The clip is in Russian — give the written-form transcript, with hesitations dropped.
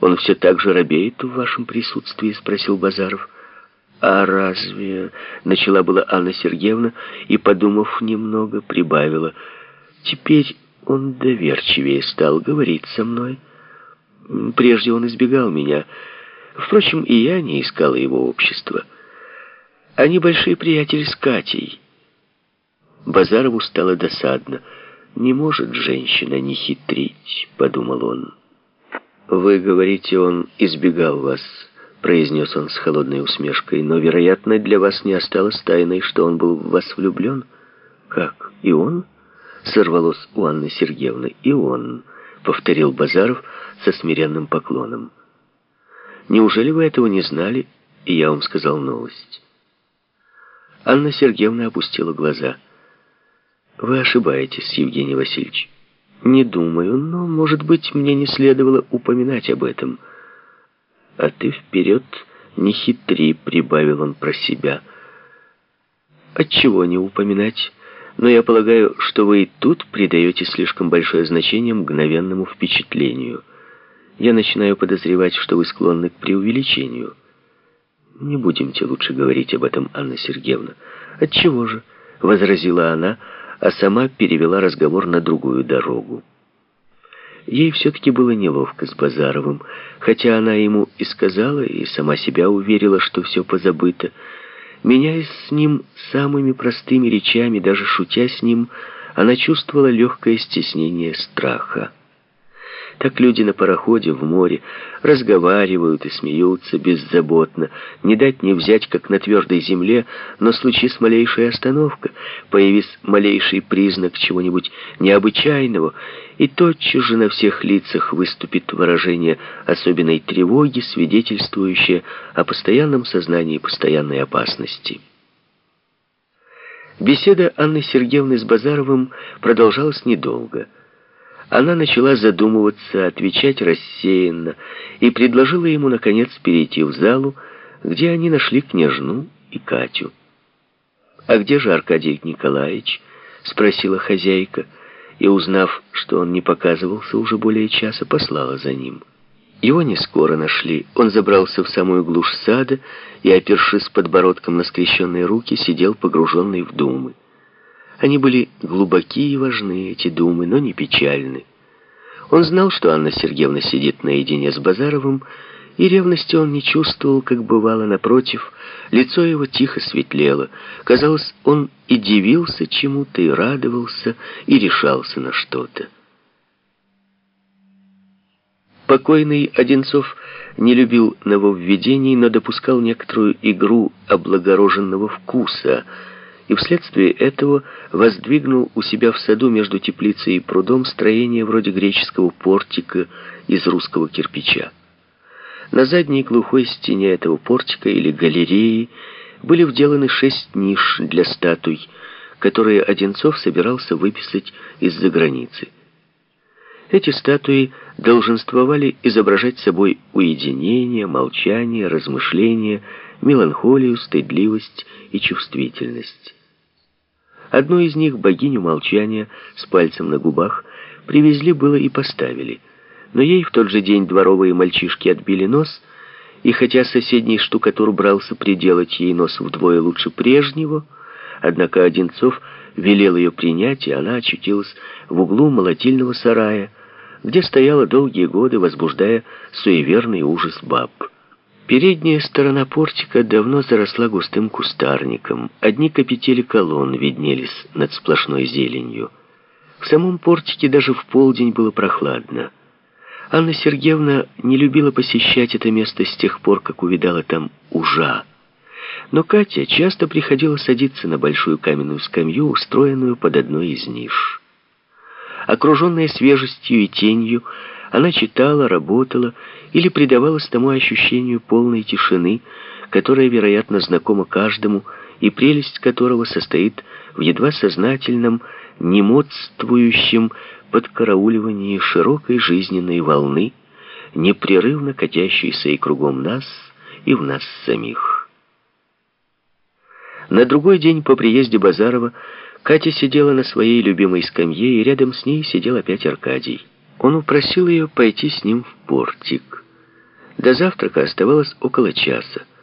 Он все так же робеет в вашем присутствии?» — спросил Базаров. «А разве...» — начала была Анна Сергеевна и, подумав немного, прибавила. «Теперь он доверчивее стал говорить со мной. Прежде он избегал меня. Впрочем, и я не искала его общества. Они большие приятели с Катей». Базарову стало досадно. «Не может женщина не хитрить», — подумал он. «Вы говорите, он избегал вас», — произнес он с холодной усмешкой, «но, вероятно, для вас не осталось тайной, что он был в вас влюблен». «Как? И он?» — сорвалось у Анны Сергеевны. «И он», — повторил Базаров со смиренным поклоном. «Неужели вы этого не знали, и я вам сказал новость?» Анна Сергеевна опустила глаза. «Вы ошибаетесь, Евгений Васильевич». «Не думаю, но, может быть, мне не следовало упоминать об этом». «А ты вперед не хитри», — прибавил он про себя. «Отчего не упоминать? Но я полагаю, что вы и тут придаете слишком большое значение мгновенному впечатлению. Я начинаю подозревать, что вы склонны к преувеличению». «Не будемте лучше говорить об этом, Анна Сергеевна». «Отчего же?» — возразила она, а сама перевела разговор на другую дорогу. Ей все-таки было неловко с Базаровым, хотя она ему и сказала, и сама себя уверила, что все позабыто. Меняясь с ним самыми простыми речами, даже шутя с ним, она чувствовала легкое стеснение страха. Так люди на пароходе в море разговаривают и смеются беззаботно, не дать не взять, как на твердой земле, но случись малейшая остановка, появись малейший признак чего-нибудь необычайного, и тотчас же на всех лицах выступит выражение особенной тревоги, свидетельствующее о постоянном сознании постоянной опасности. Беседа Анны Сергеевны с Базаровым продолжалась недолго. Она начала задумываться, отвечать рассеянно, и предложила ему, наконец, перейти в залу, где они нашли княжну и Катю. «А где же Аркадий Николаевич?» — спросила хозяйка, и, узнав, что он не показывался уже более часа, послала за ним. Его не скоро нашли. Он забрался в самую глушь сада и, опершись подбородком на скрещенные руки, сидел погруженный в думы. Они были глубоки и важны, эти думы, но не печальны. Он знал, что Анна Сергеевна сидит наедине с Базаровым, и ревности он не чувствовал, как бывало, напротив. Лицо его тихо светлело. Казалось, он и дивился чему-то, и радовался, и решался на что-то. Покойный Одинцов не любил нововведений, но допускал некоторую игру облагороженного вкуса, и вследствие этого воздвигнул у себя в саду между теплицей и прудом строение вроде греческого портика из русского кирпича. На задней глухой стене этого портика или галереи были вделаны 6 ниш для статуй, которые Одинцов собирался выписать из-за границы. Эти статуи долженствовали изображать собой уединение, молчание, размышление, меланхолию, стыдливость и чувствительность. Одну из них, богиню молчания, с пальцем на губах, привезли было и поставили. Но ей в тот же день дворовые мальчишки отбили нос, и хотя соседний штукатур брался приделать ей нос вдвое лучше прежнего, однако Одинцов велел ее принять, и она очутилась в углу молотильного сарая, где стояла долгие годы, возбуждая суеверный ужас баб. Передняя сторона портика давно заросла густым кустарником. Одни капители колонн виднелись над сплошной зеленью. В самом портике даже в полдень было прохладно. Анна Сергеевна не любила посещать это место с тех пор, как увидала там ужа. Но Катя часто приходила садиться на большую каменную скамью, устроенную под одной из ниш. Окруженная свежестью и тенью, она читала, работала или предавалась тому ощущению полной тишины, которая, вероятно, знакома каждому, и прелесть которого состоит в едва сознательном, немодствующем подкарауливании широкой жизненной волны, непрерывно катящейся и кругом нас, и в нас самих. На другой день по приезде Базарова Катя сидела на своей любимой скамье, и рядом с ней сидел опять Аркадий. Он упросил ее пойти с ним в портик. До завтрака оставалось около часа.